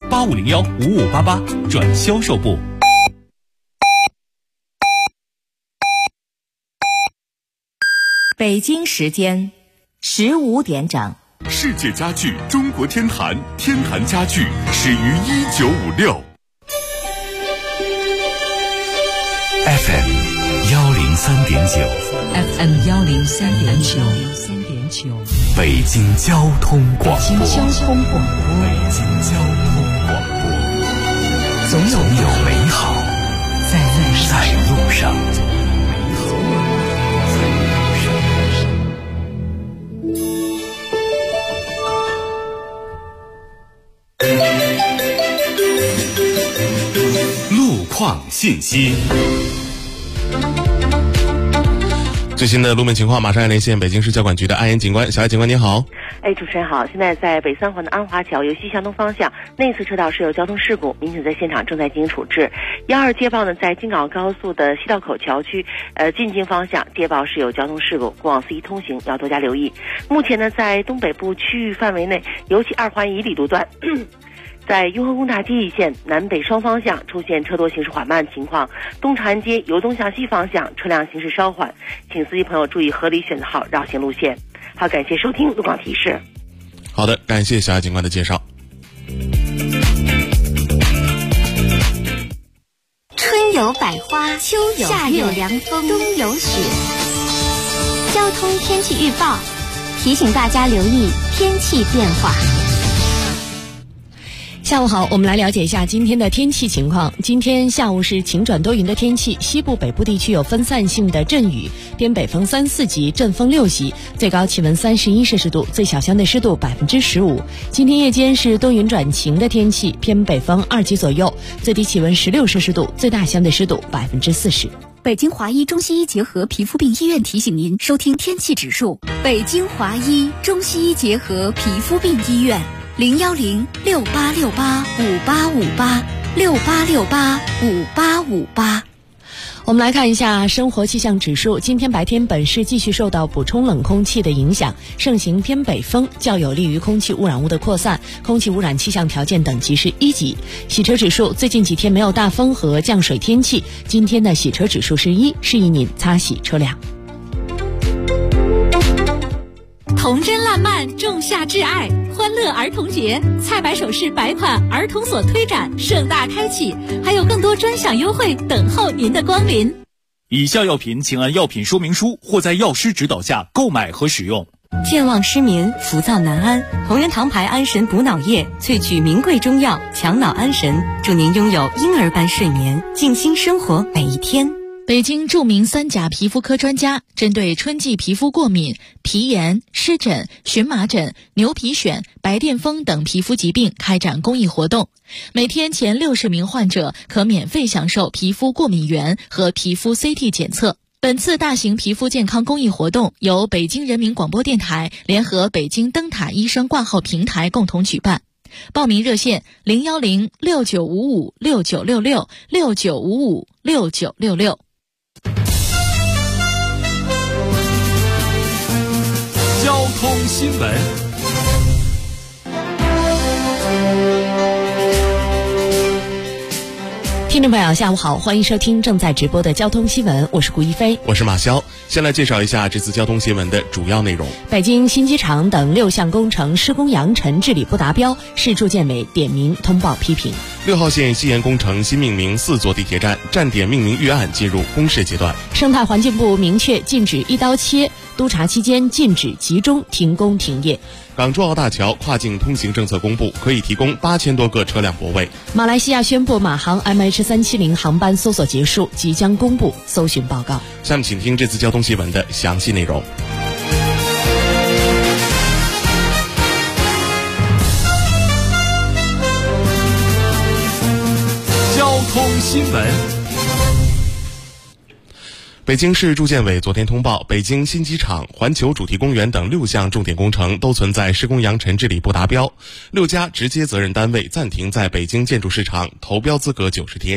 85015588转销售部。 北京时间15点整。 世界家具中国天坛，天坛家具始于1956。FM 103.9 FM 103.9 北京交通广播。总有美好在路上。路况信息。最新的路面情况马上要连线北京市交管局的安岩警官。小艾警官您好。 主持人好，现在在北三环的安华桥由西向东方向内侧车道是有交通事故，民警在现场正在进行处置。12接报呢，在京港澳高速的西道口桥区进京方向接报是有交通事故，过往司机通行要多加留意。目前呢，在东北部区域范围内，尤其2环以里路段在雍和宫大街一线南北双方向出现车多行驶缓慢情况，东长安街由东向西方向车辆行驶稍缓，请司机朋友注意合理选择好绕行路线。好，感谢收听路况提示。 好的，感谢小艾警官的介绍。 春有百花，秋有夏有凉风，冬有雪。交通天气预报提醒大家留意天气变化。 下午好，我们来了解一下今天的天气情况。今天下午是晴转多云的天气，西部北部地区有分散性的阵雨，偏北风3、4级，阵风6级，最高气温31摄氏度，最小相对湿度15%。今天夜间是多云转晴的天气，偏北风2级左右，最低气温16摄氏度，最大相对湿度40%。 北京华医中西医结合皮肤病医院提醒您收听天气指数。北京华医中西医结合皮肤病医院01068685858，68685858。 我们来看一下生活气象指数。今天白天本市继续受到补充冷空气的影响，盛行偏北风，较有利于空气污染物的扩散，空气污染气象条件等级是1级。洗车指数，最近几天没有大风和降水天气，今天的洗车指数是1，适宜您擦洗车辆。 童真烂漫，仲夏挚爱，欢乐儿童节，菜百首饰百款儿童所推展盛大开启，还有更多专享优惠等候您的光临。 以下药品请按药品说明书或在药师指导下购买和使用。 健忘失眠、浮躁难安，同仁堂牌安神补脑液萃取名贵中药，强脑安神，祝您拥有婴儿般睡眠，静心生活每一天。 北京著名3甲皮肤科专家针对春季皮肤过敏、皮炎、湿疹、荨麻疹、牛皮癣、白癜风等皮肤疾病开展公益活动，每天前60名患者可免费享受皮肤过敏原和皮肤 CT 检测。本次大型皮肤健康公益活动由北京人民广播电台联合北京灯塔医生挂号平台共同举办。报名热线0106955696669556966。 交通新闻。 听众朋友下午好，欢迎收听正在直播的交通新闻，我是顾一飞， 我是马潇。先来介绍一下这次交通新闻的主要内容。 北京新机场等6项工程施工扬尘治理不达标，市住建委点名通报批评。 6号线西延工程新命名4座地铁站，站点命名预案进入公示阶段。 生态环境部明确禁止一刀切，督查期间禁止集中停工停业。 港珠澳大桥跨境通行政策公布，可以提供8000多个车辆泊位。 马来西亚宣布马航 MH370 航班搜索结束，即将公布搜寻报告。 下面请听这次交通新闻的详细内容。 交通新闻。 北京市住建委昨天通报，北京新机场、环球主题公园等6项重点工程都存在施工扬尘治理不达标，6家直接责任单位暂停在北京建筑市场投标资格90天。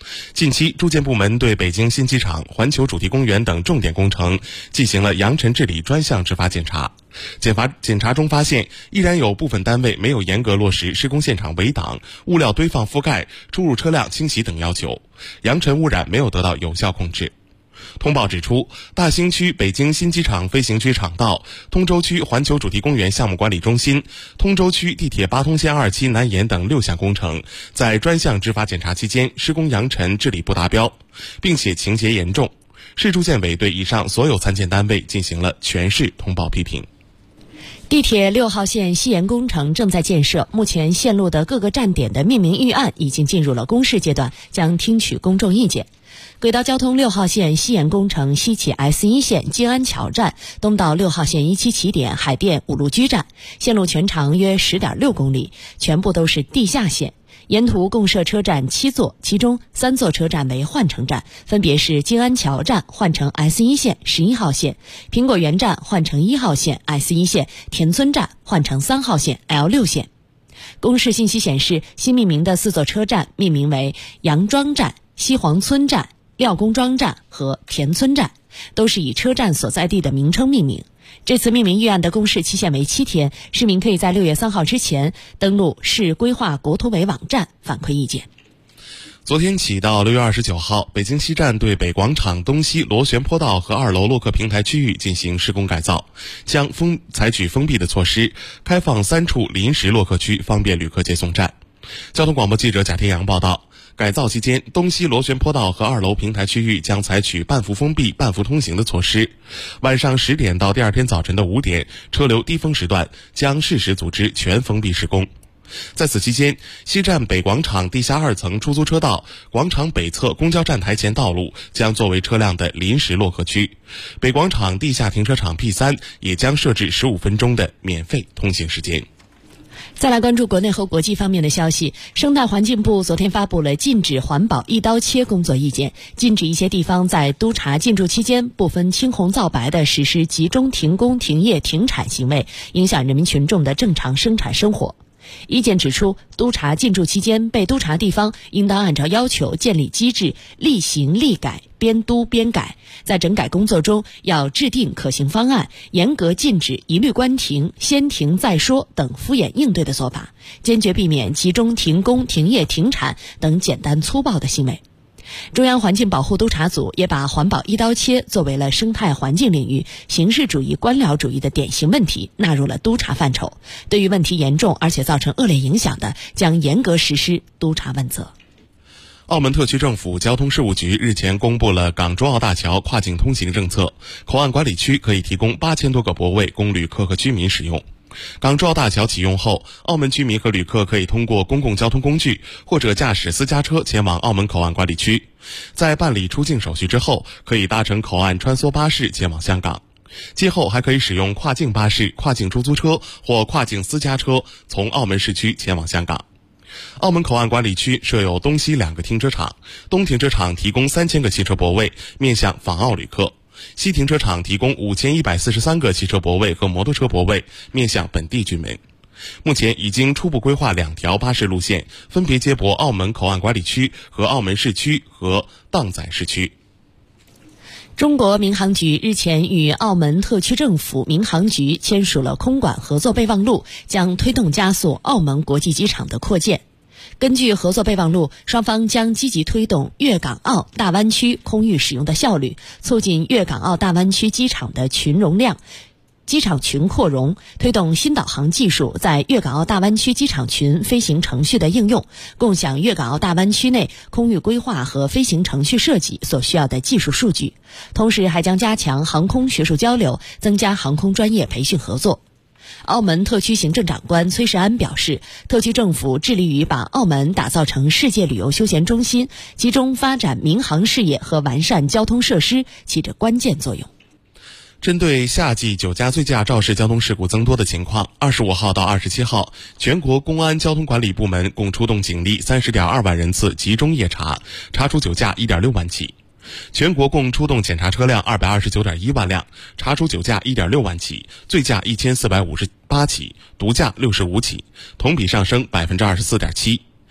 近期，住建部门对北京新机场、环球主题公园等重点工程进行了扬尘治理专项执法检查。检查中发现，依然有部分单位没有严格落实施工现场围挡、物料堆放覆盖、出入车辆清洗等要求，扬尘污染没有得到有效控制。通报指出，大兴区北京新机场飞行区场道、通州区环球主题公园项目管理中心、通州区地铁八通线2期南延等6项工程，在专项执法检查期间施工扬尘治理不达标，并且情节严重。市住建委对以上所有参建单位进行了全市通报批评。 地铁6号线西延工程正在建设，目前线路的各个站点的命名预案已经进入了公示阶段，将听取公众意见。轨道交通6号线西延工程西起 S1 线金安桥站，东到6号线1期起点海淀五路居站，线路全长约 10.6 公里，全部都是地下线。沿途共设车站7座，其中3座车站为换乘站，分别是金安桥站换乘 S1 线11号线，苹果园站换乘1号线 S1 线，田村站换乘3号线 L6 线。公示信息显示，新命名的4座车站命名为杨庄站、西黄村站、廖公庄站和田村站，都是以车站所在地的名称命名。这次命名预案的公示期限为7天，市民可以在6月3号之前登录市规划国土委网站反馈意见。 昨天起到6月29号，北京西站对北广场东西螺旋坡道和2楼洛克平台区域进行施工改造，将采取封闭的措施，开放3处临时洛克区，方便旅客接送站。交通广播记者贾天阳报道。改造期间，东西螺旋坡道和2楼平台区域将采取半幅封闭、半幅通行的措施。晚上10点到第二天早晨的5点，车流低峰时段将适时组织全封闭施工。在此期间，西站北广场地下2层出租车道、广场北侧公交站台前道路将作为车辆的临时洛克区，北广场地下停车场 P3 也将设置15分钟的免费通行时间。 再来关注国内和国际方面的消息。生态环境部昨天发布了禁止环保一刀切工作意见，禁止一些地方在督查进驻期间不分青红皂白地实施集中停工、停业、停产行为，影响人民群众的正常生产生活。意见指出，督查进驻期间，被督查地方应当按照要求建立机制，立行立改，边督边改。在整改工作中，要制定可行方案，严格禁止一律关停、先停再说等敷衍应对的做法，坚决避免集中停工、停业、停产等简单粗暴的行为。中央环境保护督察组也把环保一刀切作为了生态环境领域形式主义官僚主义的典型问题，纳入了督查范畴。对于问题严重而且造成恶劣影响的，将严格实施督查问责。 澳门特区政府交通事务局日前公布了港珠澳大桥跨境通行政策，口岸管理区可以提供8000多个泊位供旅客和居民使用。港珠澳大桥启用后，澳门居民和旅客可以通过公共交通工具或者驾驶私家车前往澳门口岸管理区，在办理出境手续之后，可以搭乘口岸穿梭巴士前往香港。今后还可以使用跨境巴士、跨境出租车或跨境私家车从澳门市区前往香港。澳门口岸管理区设有东西2个停车场，东停车场提供3000个汽车泊位，面向访澳旅客；西停车场提供5143个汽车泊位和摩托车泊位，面向本地居民。目前已经初步规划2条巴士路线，分别接驳澳门口岸管理区和澳门市区和荡仔市区。 中国民航局日前与澳门特区政府民航局签署了空管合作备忘录，将推动加速澳门国际机场的扩建。根据合作备忘录，双方将积极推动粤港澳大湾区空域使用的效率，促进粤港澳大湾区机场的机场群扩容，推动新导航技术在粤港澳大湾区机场群飞行程序的应用，共享粤港澳大湾区内空域规划和飞行程序设计所需要的技术数据。同时还将加强航空学术交流，增加航空专业培训合作。澳门特区行政长官崔世安表示，特区政府致力于把澳门打造成世界旅游休闲中心，集中发展民航事业和完善交通设施，起着关键作用。 针对夏季酒驾醉驾肇事交通事故增多的情况，25号到27号，全国公安交通管理部门共出动警力30.2万人次集中夜查，查处酒驾1.6万起。全国共出动检查车辆229.1万辆，查处酒驾1.6万起，醉驾1458起，毒驾65起，同比上升24.7%。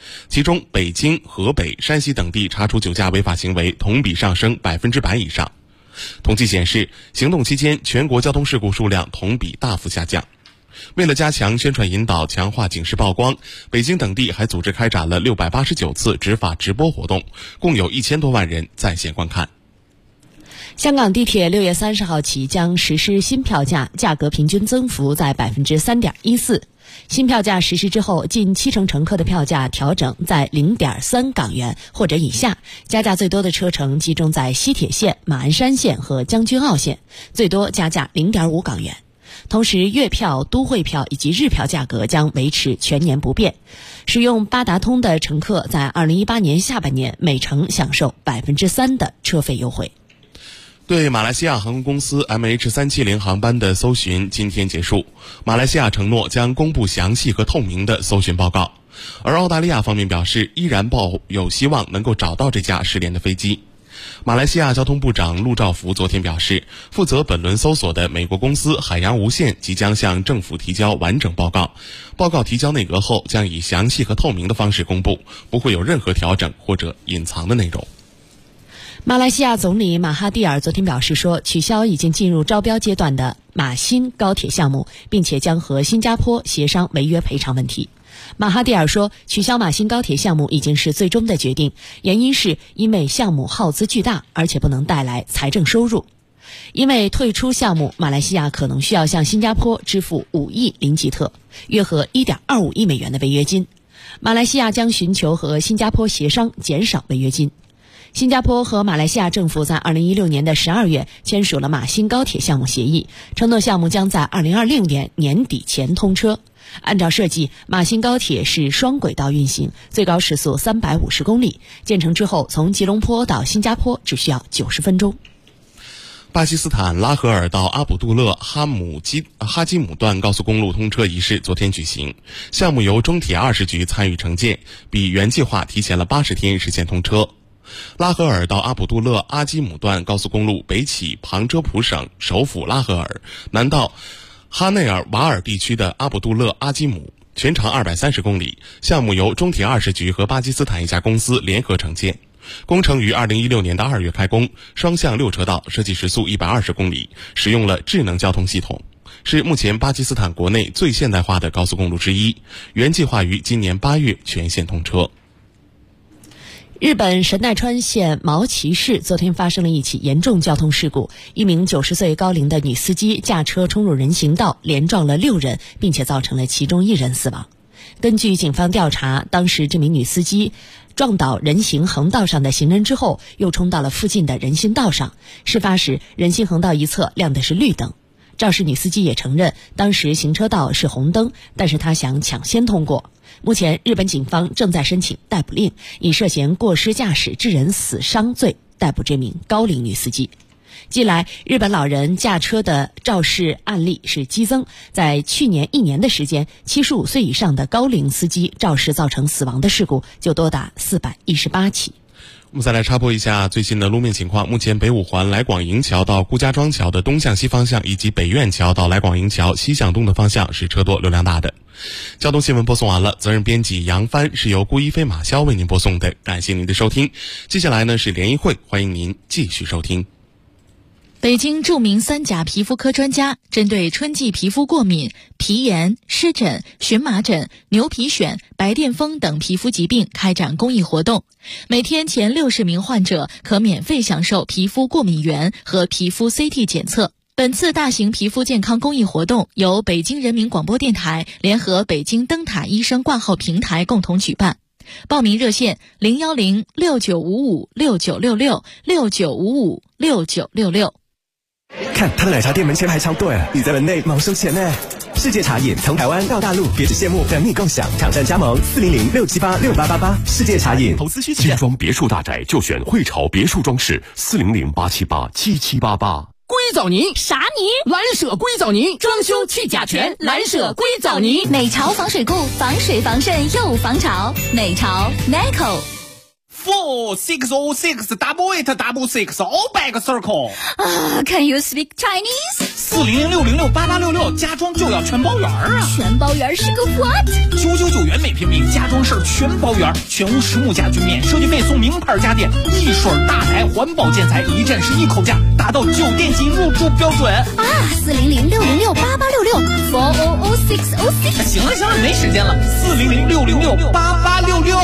其中北京、河北、山西等地查处酒驾违法行为同比上升100%以上。统计显示，行动期间全国交通事故数量同比大幅下降。为了加强宣传引导，强化警示曝光，北京等地还组织开展了689次执法直播活动，共有1000多万人在线观看。 香港地铁6月30号起将实施新票价，价格平均增幅在 3.14%。新票价实施之后，近70%乘客的票价调整在 0.3 港元或者以下，加价最多的车程集中在西铁线、马鞍山线和将军澳线，最多加价 0.5 港元。同时，月票、都会票以及日票价格将维持全年不变。使用八达通的乘客在2018年下半年每程享受 3% 的车费优惠。 对马来西亚航空公司 MH370 航班的搜寻今天结束，马来西亚承诺将公布详细和透明的搜寻报告，而澳大利亚方面表示依然抱有希望能够找到这架失联的飞机。马来西亚交通部长陆兆福昨天表示，负责本轮搜索的美国公司海洋无线即将向政府提交完整报告，报告提交内阁后将以详细和透明的方式公布，不会有任何调整或者隐藏的内容。 马来西亚总理马哈蒂尔昨天表示说，取消已经进入招标阶段的马新高铁项目，并且将和新加坡协商违约赔偿问题。马哈蒂尔说，取消马新高铁项目已经是最终的决定，原因是因为项目耗资巨大，而且不能带来财政收入。因为退出项目，马来西亚可能需要向新加坡支付5亿林吉特，约合 1.25 亿美元的违约金。马来西亚将寻求和新加坡协商减少违约金。新加坡和马来西亚政府在2016年的12月签署了马新高铁项目协议，承诺项目将在2026年年底前通车。按照设计，马新高铁是双轨道运行，最高时速350公里，建成之后从吉隆坡到新加坡只需要90分钟。 巴基斯坦拉合尔到阿卜杜勒哈基姆段高速公路通车仪式昨天举行，项目由中铁20局参与承建，比原计划提前了80天实现通车。拉合尔到阿卜杜勒阿基姆段高速公路北起旁遮普省首府拉合尔，南到哈内尔瓦尔地区的阿卜杜勒阿基姆，全长230公里，项目由中铁20局和巴基斯坦一家公司联合承建。工程于2016年的2月开工，双向6车道，设计时速120公里，使用了智能交通系统，是目前巴基斯坦国内最现代化的高速公路之一，原计划于今年8月全线通车。 日本神奈川县毛崎市昨天发生了一起严重交通事故，一名90岁高龄的女司机驾车冲入人行道，连撞了6人，并且造成了其中1人死亡。根据警方调查，当时这名女司机撞倒人行横道上的行人之后，又冲到了附近的人行道上。事发时，人行横道一侧亮的是绿灯。肇事女司机也承认，当时行车道是红灯，但是她想抢先通过。目前，日本警方正在申请逮捕令，以涉嫌过失驾驶致人死伤罪逮捕这名高龄女司机。近来，日本老人驾车的肇事案例是激增，在去年1年的时间，75岁以上的高龄司机肇事造成死亡的事故就多达418起。 我们再来插播一下最新的路面情况。目前北五环来广营桥到顾家庄桥的东向西方向，以及北苑桥到来广营桥西向东的方向是车多流量大的。交通新闻播送完了，责任编辑杨帆，是由顾一飞马潇为您播送的，感谢您的收听。接下来呢是联谊会，欢迎您继续收听。 北京著名3甲皮肤科专家针对春季皮肤过敏、皮炎、湿疹、荨麻疹、牛皮癣、白癜风等皮肤疾病开展公益活动，每天前60名患者可免费享受皮肤过敏原和皮肤 CT 检测。本次大型皮肤健康公益活动由北京人民广播电台联合北京灯塔医生挂号平台共同举办。报名热线010-6955-6966 看他的奶茶店门前排超队，你在门内忙收钱呢。世界茶饮从台湾到大陆，别只羡慕，等你共享。抢占加盟400-678-6888。世界茶饮。 投资需求。精装别墅大宅就选汇潮别墅装饰，400-878-7788。 硅藻泥啥泥？ 蓝舍硅藻泥，装修去甲醛，蓝舍硅藻泥。 美潮防水固，防水防渗又防潮。美潮 Neco。 406068866 all back circle。 Can you speak Chinese？ 400668866，家装就要全包圆啊！ 全包圆是个 what？999 元每平米，家装事儿全包圆，全屋实木家具免设计费送名牌家电，一水大台环保建材，一站式一口价，达到酒店级入住标准啊！400668866 4000606。 行了，没时间了，400668866。